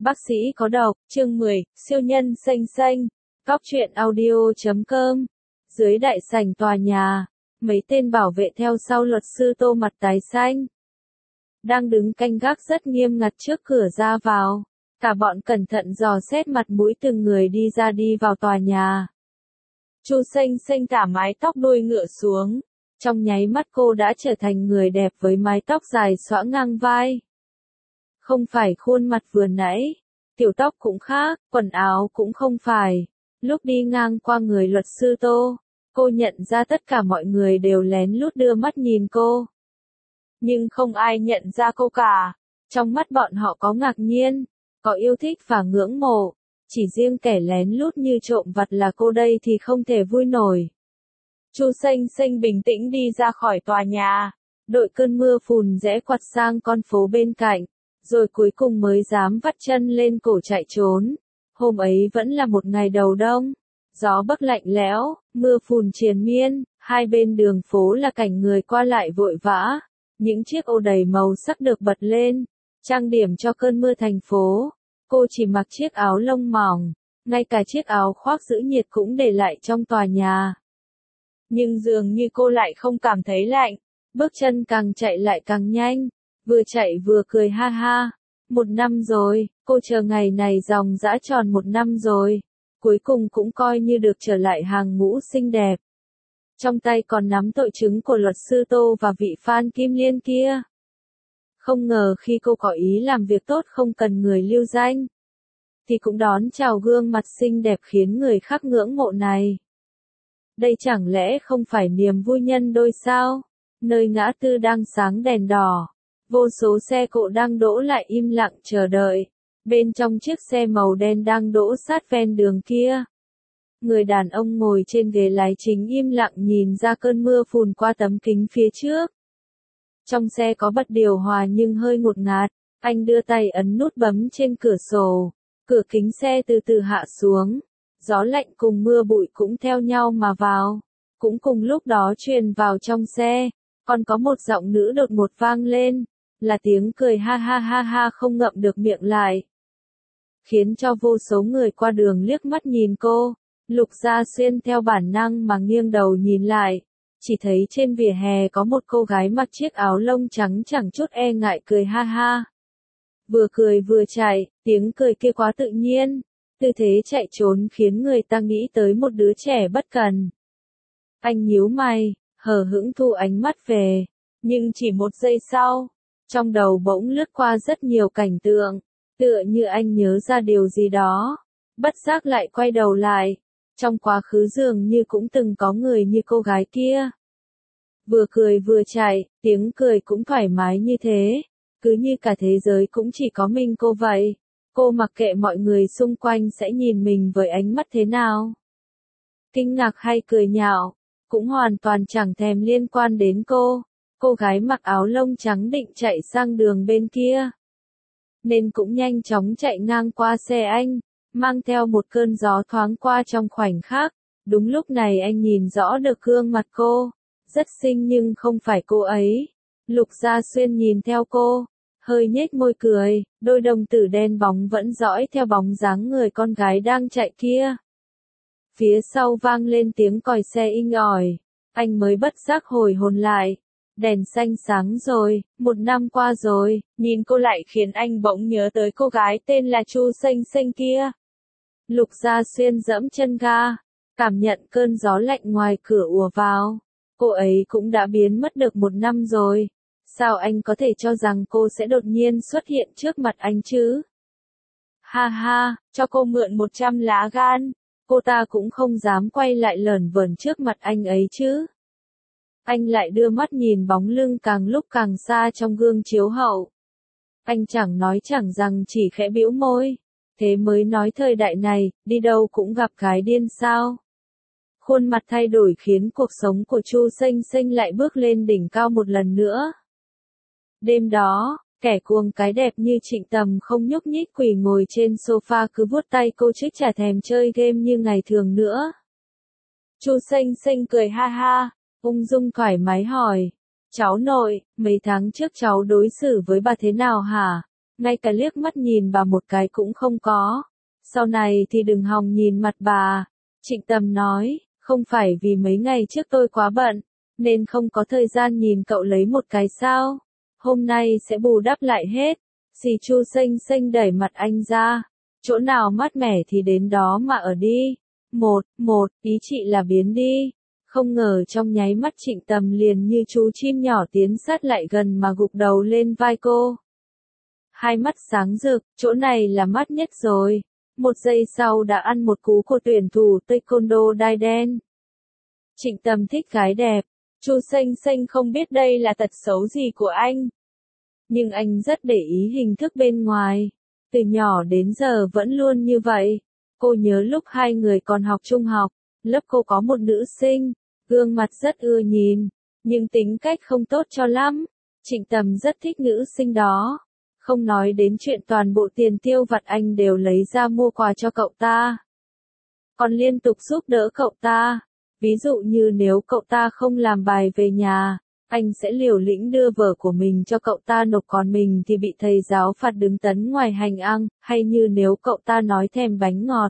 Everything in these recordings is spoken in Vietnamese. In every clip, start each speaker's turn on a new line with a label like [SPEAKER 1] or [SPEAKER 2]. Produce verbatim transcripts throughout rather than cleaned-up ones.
[SPEAKER 1] Bác sĩ có độc, chương mười, siêu nhân xanh xanh, cóc truyện audio chấm com. Dưới đại sảnh tòa nhà, mấy tên bảo vệ theo sau luật sư Tô mặt tái xanh. Đang đứng canh gác rất nghiêm ngặt trước cửa ra vào. Cả bọn cẩn thận dò xét mặt mũi từng người đi ra đi vào tòa nhà. Chu xanh xanh thả mái tóc đuôi ngựa xuống. Trong nháy mắt cô đã trở thành người đẹp với mái tóc dài xõa ngang vai. Không phải khuôn mặt vừa nãy, tiểu tóc cũng khác, quần áo cũng không phải. Lúc đi ngang qua người luật sư Tô, cô nhận ra tất cả mọi người đều lén lút đưa mắt nhìn cô. Nhưng không ai nhận ra cô cả. Trong mắt bọn họ có ngạc nhiên, có yêu thích và ngưỡng mộ. Chỉ riêng kẻ lén lút như trộm vặt là cô đây thì không thể vui nổi. Chu xanh xanh bình tĩnh đi ra khỏi tòa nhà, đội cơn mưa phùn rẽ quặt sang con phố bên cạnh, rồi cuối cùng mới dám vắt chân lên cổ chạy trốn. Hôm ấy vẫn là một ngày đầu đông, gió bấc lạnh lẽo, mưa phùn triền miên, hai bên đường phố là cảnh người qua lại vội vã, những chiếc ô đầy màu sắc được bật lên, trang điểm cho cơn mưa thành phố. Cô chỉ mặc chiếc áo lông mỏng, ngay cả chiếc áo khoác giữ nhiệt cũng để lại trong tòa nhà. Nhưng dường như cô lại không cảm thấy lạnh, bước chân càng chạy lại càng nhanh, vừa chạy vừa cười ha ha. Một năm rồi, cô chờ ngày này dòng dã tròn một năm rồi, cuối cùng cũng coi như được trở lại hàng ngũ xinh đẹp. Trong tay còn nắm tội chứng của luật sư Tô và vị Phan Kim Liên kia. Không ngờ khi cô có ý làm việc tốt không cần người lưu danh, thì cũng đón chào gương mặt xinh đẹp khiến người khác ngưỡng mộ này. Đây chẳng lẽ không phải niềm vui nhân đôi sao? Nơi ngã tư đang sáng đèn đỏ, vô số xe cộ đang đỗ lại im lặng chờ đợi. Bên trong chiếc xe màu đen đang đỗ sát ven đường kia, người đàn ông ngồi trên ghế lái chính im lặng nhìn ra cơn mưa phùn qua tấm kính phía trước. Trong xe có bật điều hòa nhưng hơi ngột ngạt, anh đưa tay ấn nút bấm trên cửa sổ, cửa kính xe từ từ hạ xuống. Gió lạnh cùng mưa bụi cũng theo nhau mà vào, cũng cùng lúc đó truyền vào trong xe, còn có một giọng nữ đột ngột vang lên, là tiếng cười ha ha ha ha không ngậm được miệng lại. Khiến cho vô số người qua đường liếc mắt nhìn cô, Lục Gia Xuyên theo bản năng mà nghiêng đầu nhìn lại, chỉ thấy trên vỉa hè có một cô gái mặc chiếc áo lông trắng chẳng chút e ngại cười ha ha. Vừa cười vừa chạy, tiếng cười kia quá tự nhiên. Tư thế chạy trốn khiến người ta nghĩ tới một đứa trẻ bất cần. Anh nhíu mày, hờ hững thu ánh mắt về, nhưng chỉ một giây sau, trong đầu bỗng lướt qua rất nhiều cảnh tượng, tựa như anh nhớ ra điều gì đó, bất giác lại quay đầu lại. Trong quá khứ dường như cũng từng có người như cô gái kia. Vừa cười vừa chạy, tiếng cười cũng thoải mái như thế, cứ như cả thế giới cũng chỉ có mình cô vậy. Cô mặc kệ mọi người xung quanh sẽ nhìn mình với ánh mắt thế nào. Kinh ngạc hay cười nhạo, cũng hoàn toàn chẳng thèm liên quan đến cô. Cô gái mặc áo lông trắng định chạy sang đường bên kia, nên cũng nhanh chóng chạy ngang qua xe anh, mang theo một cơn gió thoáng qua trong khoảnh khắc. Đúng lúc này anh nhìn rõ được gương mặt cô, rất xinh nhưng không phải cô ấy. Lục Gia Xuyên nhìn theo cô, hơi nhếch môi cười, đôi đồng tử đen bóng vẫn dõi theo bóng dáng người con gái đang chạy kia. Phía sau vang lên tiếng còi xe inh ỏi, anh mới bất giác hồi hồn lại. Đèn xanh sáng rồi, một năm qua rồi, nhìn cô lại khiến anh bỗng nhớ tới cô gái tên là Chu xanh xanh kia. Lục Gia Xuyên giẫm chân ga, cảm nhận cơn gió lạnh ngoài cửa ùa vào. Cô ấy cũng đã biến mất được một năm rồi. Sao anh có thể cho rằng cô sẽ đột nhiên xuất hiện trước mặt anh chứ? Ha ha, cho cô mượn một trăm lá gan, cô ta cũng không dám quay lại lởn vởn trước mặt anh ấy chứ. Anh lại đưa mắt nhìn bóng lưng càng lúc càng xa trong gương chiếu hậu. Anh chẳng nói chẳng rằng chỉ khẽ bĩu môi, thế mới nói thời đại này, đi đâu cũng gặp cái điên sao. Khuôn mặt thay đổi khiến cuộc sống của Chu xanh xanh lại bước lên đỉnh cao một lần nữa. Đêm đó, kẻ cuồng cái đẹp như Trịnh Tầm không nhúc nhích quỳ ngồi trên sofa cứ vuốt tay cô chứ chả thèm chơi game như ngày thường nữa. Chu xanh xanh cười ha ha, ung dung thoải mái hỏi, cháu nội, mấy tháng trước cháu đối xử với bà thế nào hả? ngay cả liếc mắt nhìn bà một cái cũng không có. Sau này thì đừng hòng nhìn mặt bà. Trịnh Tầm nói, không phải vì mấy ngày trước tôi quá bận, nên không có thời gian nhìn cậu lấy một cái sao. Hôm nay sẽ bù đắp lại hết. Dì Chu xinh xinh đẩy mặt anh ra. Chỗ nào mát mẻ thì đến đó mà ở đi. Một, một, ý chị là biến đi. Không ngờ trong nháy mắt Trịnh Tầm liền như chú chim nhỏ tiến sát lại gần mà gục đầu lên vai cô. Hai mắt sáng rực, chỗ này là mát nhất rồi. Một giây sau đã ăn một cú của tuyển thủ taekwondo đai đen. Trịnh Tầm thích gái đẹp. Chu xinh xinh không biết đây là tật xấu gì của anh. Nhưng anh rất để ý hình thức bên ngoài. Từ nhỏ đến giờ vẫn luôn như vậy. Cô nhớ lúc hai người còn học trung học, lớp cô có một nữ sinh, gương mặt rất ưa nhìn, nhưng tính cách không tốt cho lắm. Trịnh Tầm rất thích nữ sinh đó. Không nói đến chuyện toàn bộ tiền tiêu vặt anh đều lấy ra mua quà cho cậu ta. Còn liên tục giúp đỡ cậu ta. Ví dụ như nếu cậu ta không làm bài về nhà, anh sẽ liều lĩnh đưa vở của mình cho cậu ta nộp, còn mình thì bị thầy giáo phạt đứng tấn ngoài hành lang, hay như nếu cậu ta nói thèm bánh ngọt,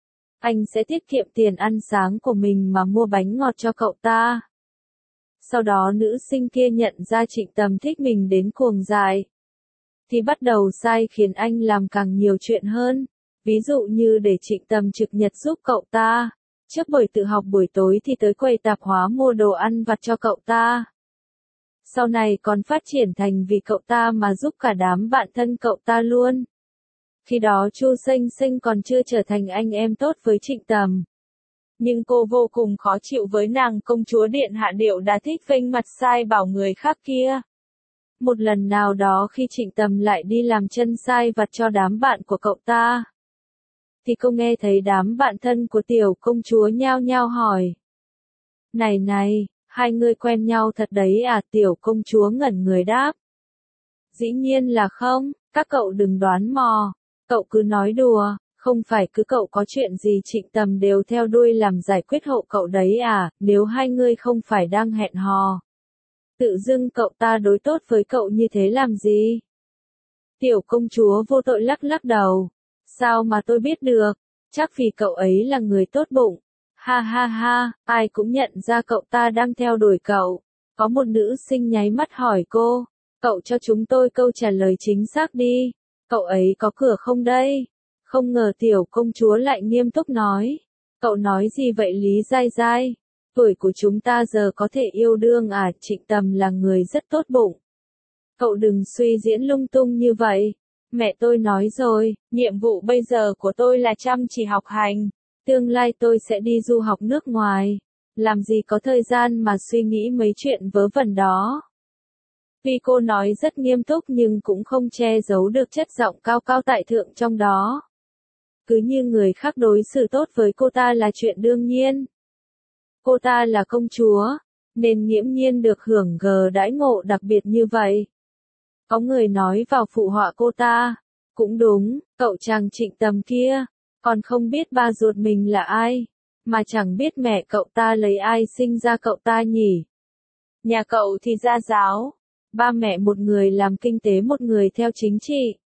[SPEAKER 1] anh sẽ tiết kiệm tiền ăn sáng của mình mà mua bánh ngọt cho cậu ta. Sau đó nữ sinh kia nhận ra Trịnh Tầm thích mình đến cuồng dại, thì bắt đầu sai khiến anh làm càng nhiều chuyện hơn. Ví dụ như để Trịnh Tầm trực nhật giúp cậu ta. Trước buổi tự học buổi tối thì tới quầy tạp hóa mua đồ ăn vặt cho cậu ta. Sau này còn phát triển thành vì cậu ta mà giúp cả đám bạn thân cậu ta luôn. Khi đó Chu xinh xinh còn chưa trở thành anh em tốt với Trịnh Tầm. Nhưng cô vô cùng khó chịu với nàng công chúa điện hạ Điệu đã thích vênh mặt sai bảo người khác kia. Một lần nào đó khi Trịnh Tầm lại đi làm chân sai vặt cho đám bạn của cậu ta, thì cô nghe thấy đám bạn thân của tiểu công chúa nhao nhao hỏi. Này này, hai người quen nhau thật đấy à? Tiểu công chúa ngẩn người đáp. Dĩ nhiên là không, các cậu đừng đoán mò, cậu cứ nói đùa, không phải cứ cậu có chuyện gì Trịnh Tầm đều theo đuôi làm giải quyết hộ cậu đấy à? Nếu hai người không phải đang hẹn hò, tự dưng cậu ta đối tốt với cậu như thế làm gì? Tiểu công chúa vô tội lắc lắc đầu. Sao mà tôi biết được, chắc vì cậu ấy là người tốt bụng. Ha ha ha, ai cũng nhận ra cậu ta đang theo đuổi cậu. Có một nữ sinh nháy mắt hỏi cô, cậu cho chúng tôi câu trả lời chính xác đi, cậu ấy có cửa không đây? Không ngờ tiểu công chúa lại nghiêm túc nói, cậu nói gì vậy Lý Giai Giai? Tuổi của chúng ta giờ có thể yêu đương à? Trịnh Tầm là người rất tốt bụng. Cậu đừng suy diễn lung tung như vậy. Mẹ tôi nói rồi, nhiệm vụ bây giờ của tôi là chăm chỉ học hành. Tương lai tôi sẽ đi du học nước ngoài. Làm gì có thời gian mà suy nghĩ mấy chuyện vớ vẩn đó. Tuy cô nói rất nghiêm túc nhưng cũng không che giấu được chất giọng cao cao tại thượng trong đó. Cứ như người khác đối xử tốt với cô ta là chuyện đương nhiên. Cô ta là công chúa, nên nghiễm nhiên được hưởng gờ đãi ngộ đặc biệt như vậy. Có người nói vào phụ họa cô ta. Cũng đúng, cậu chàng Trịnh Tầm kia, còn không biết ba ruột mình là ai, mà chẳng biết mẹ cậu ta lấy ai sinh ra cậu ta nhỉ. Nhà cậu thì gia giáo, ba mẹ một người làm kinh tế một người theo chính trị.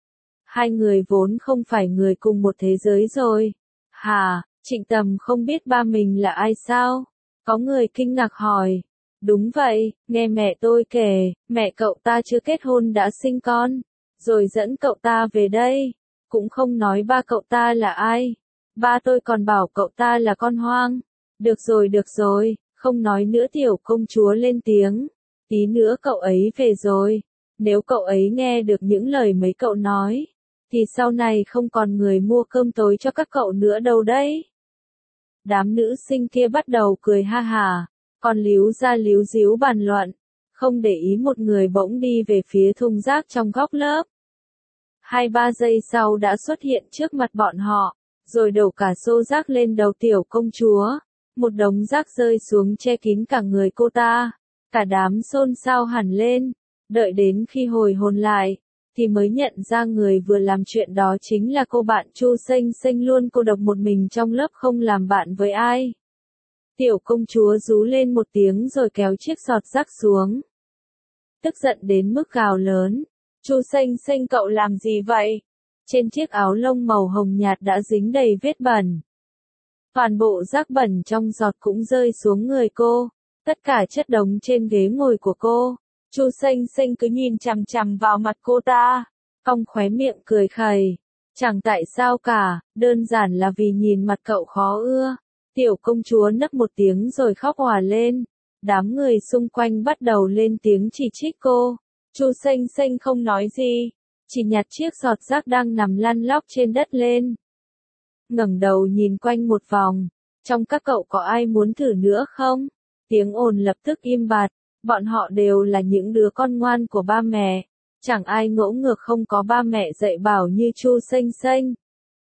[SPEAKER 1] Hai người vốn không phải người cùng một thế giới rồi. Hà, Trịnh Tầm không biết ba mình là ai sao? Có người kinh ngạc hỏi. Đúng vậy, nghe mẹ tôi kể, mẹ cậu ta chưa kết hôn đã sinh con, rồi dẫn cậu ta về đây, cũng không nói ba cậu ta là ai. Ba tôi còn bảo cậu ta là con hoang. Được rồi được rồi, không nói nữa tiểu công chúa lên tiếng. Tí nữa cậu ấy về rồi, nếu cậu ấy nghe được những lời mấy cậu nói, thì sau này không còn người mua cơm tối cho các cậu nữa đâu đấy. Đám nữ sinh kia bắt đầu cười ha hả. Còn líu ra líu díu bàn luận, không để ý một người bỗng đi về phía thùng rác trong góc lớp. Hai ba giây sau đã xuất hiện trước mặt bọn họ, rồi đổ cả xô rác lên đầu tiểu công chúa. Một đống rác rơi xuống che kín cả người cô ta. Cả đám xôn xao hẳn lên, đợi đến khi hồi hồn lại, thì mới nhận ra người vừa làm chuyện đó chính là cô bạn Chu xinh xinh luôn cô độc một mình trong lớp không làm bạn với ai. Tiểu công chúa rú lên một tiếng rồi kéo chiếc giọt rác xuống. Tức giận đến mức gào lớn, Chu Xanh Xanh cậu làm gì vậy? Trên chiếc áo lông màu hồng nhạt đã dính đầy vết bẩn. Toàn bộ rác bẩn trong giọt cũng rơi xuống người cô, tất cả chất đống trên ghế ngồi của cô. Chu Xanh Xanh cứ nhìn chằm chằm vào mặt cô ta, cong khóe miệng cười khẩy. Chẳng tại sao cả, đơn giản là vì nhìn mặt cậu khó ưa. Tiểu công chúa nấc một tiếng rồi khóc òa lên. Đám người xung quanh bắt đầu lên tiếng chỉ trích cô. Chu Xanh Xanh không nói gì, chỉ nhặt chiếc giọt rác đang nằm lăn lóc trên đất lên. Ngẩng đầu nhìn quanh một vòng, trong các cậu có ai muốn thử nữa không? Tiếng ồn lập tức im bặt, bọn họ đều là những đứa con ngoan của ba mẹ, chẳng ai ngỗ ngược không có ba mẹ dạy bảo như Chu Xanh Xanh.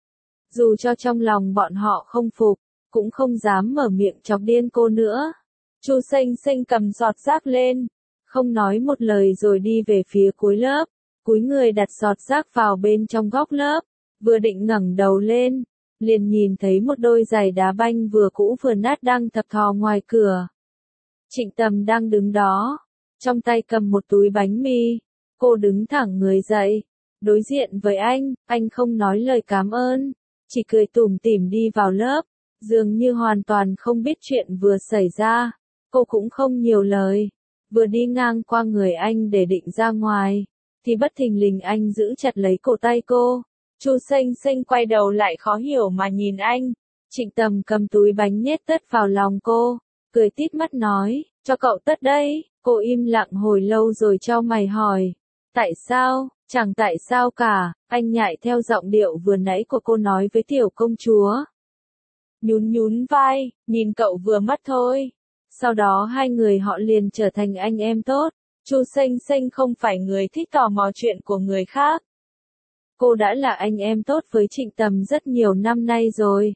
[SPEAKER 1] Dù cho trong lòng bọn họ không phục, cũng không dám mở miệng chọc điên cô nữa. Chu Xanh Xanh cầm giọt rác lên, không nói một lời rồi đi về phía cuối lớp, cúi người đặt giọt rác vào bên trong góc lớp, vừa định ngẩng đầu lên, liền nhìn thấy một đôi giày đá banh vừa cũ vừa nát đang thập thò ngoài cửa. Trịnh Tầm đang đứng đó, trong tay cầm một túi bánh mì, cô đứng thẳng người dậy, đối diện với anh, anh không nói lời cảm ơn, chỉ cười tủm tỉm đi vào lớp, dường như hoàn toàn không biết chuyện vừa xảy ra, cô cũng không nhiều lời, vừa đi ngang qua người anh để định ra ngoài, thì bất thình lình anh giữ chặt lấy cổ tay cô. Chu Xanh Xanh quay đầu lại khó hiểu mà nhìn anh. Trịnh Tầm cầm túi bánh nhét tất vào lòng cô, cười tít mắt nói, cho cậu tất đấy. Cô im lặng hồi lâu rồi chau mày hỏi, tại sao? Chẳng tại sao cả, anh nhại theo giọng điệu vừa nãy của cô nói với tiểu công chúa. Nhún nhún vai, nhìn cậu vừa mắt thôi. Sau đó hai người họ liền trở thành anh em tốt. Chu Xanh Xanh không phải người thích tò mò chuyện của người khác. Cô đã là anh em tốt với Trịnh Tầm rất nhiều năm nay rồi.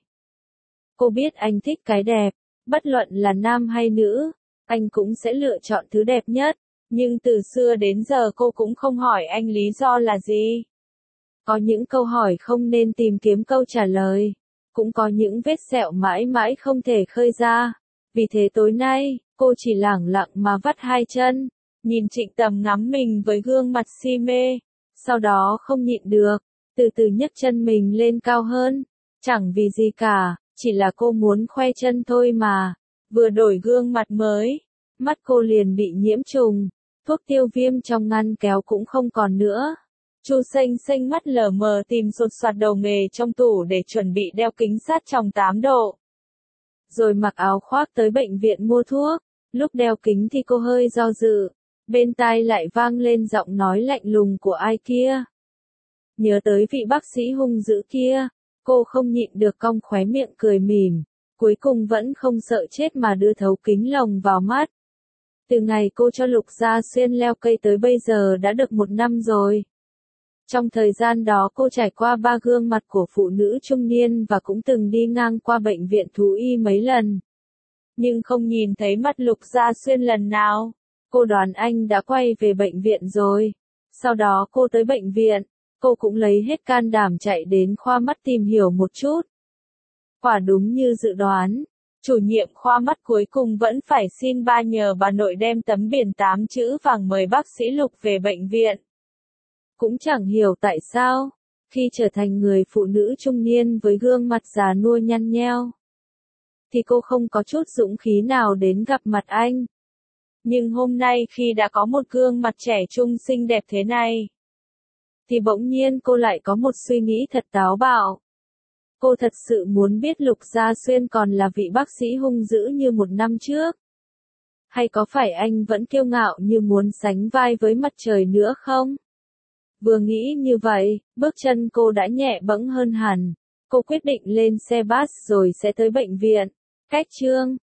[SPEAKER 1] Cô biết anh thích cái đẹp, bất luận là nam hay nữ, anh cũng sẽ lựa chọn thứ đẹp nhất, nhưng từ xưa đến giờ cô cũng không hỏi anh lý do là gì. Có những câu hỏi không nên tìm kiếm câu trả lời, cũng có những vết sẹo mãi mãi không thể khơi ra. Vì thế tối nay, cô chỉ lẳng lặng mà vắt hai chân, nhìn Trịnh Tầm ngắm mình với gương mặt si mê, sau đó không nhịn được, từ từ nhấc chân mình lên cao hơn, chẳng vì gì cả, chỉ là cô muốn khoe chân thôi mà. Vừa đổi gương mặt mới, mắt cô liền bị nhiễm trùng, thuốc tiêu viêm trong ngăn kéo cũng không còn nữa. Chu Xanh Xanh mắt lờ mờ tìm sột soạt đầu nghề trong tủ để chuẩn bị đeo kính sát tròng tám độ. Rồi mặc áo khoác tới bệnh viện mua thuốc, lúc đeo kính thì cô hơi do dự, bên tai lại vang lên giọng nói lạnh lùng của ai kia. Nhớ tới vị bác sĩ hung dữ kia, cô không nhịn được cong khóe miệng cười mỉm, cuối cùng vẫn không sợ chết mà đưa thấu kính lồng vào mắt. Từ ngày cô cho Lục Gia Xuyên leo cây tới bây giờ đã được một năm rồi. Trong thời gian đó cô trải qua ba gương mặt của phụ nữ trung niên và cũng từng đi ngang qua bệnh viện thú y mấy lần. Nhưng không nhìn thấy mặt Lục Gia Xuyên lần nào. Cô đoán anh đã quay về bệnh viện rồi. Sau đó cô tới bệnh viện, cô cũng lấy hết can đảm chạy đến khoa mắt tìm hiểu một chút. Quả đúng như dự đoán, chủ nhiệm khoa mắt cuối cùng vẫn phải xin ba nhờ bà nội đem tấm biển tám chữ vàng mời bác sĩ Lục về bệnh viện. Cũng chẳng hiểu tại sao, khi trở thành người phụ nữ trung niên với gương mặt già nua nhăn nheo, thì cô không có chút dũng khí nào đến gặp mặt anh. Nhưng hôm nay khi đã có một gương mặt trẻ trung xinh đẹp thế này, thì bỗng nhiên cô lại có một suy nghĩ thật táo bạo. Cô thật sự muốn biết Lục Gia Xuyên còn là vị bác sĩ hung dữ như một năm trước. Hay có phải anh vẫn kiêu ngạo như muốn sánh vai với mặt trời nữa không? Vừa nghĩ như vậy, bước chân cô đã nhẹ bẫng hơn hẳn. Cô quyết định lên xe bus rồi sẽ tới bệnh viện. Cách chương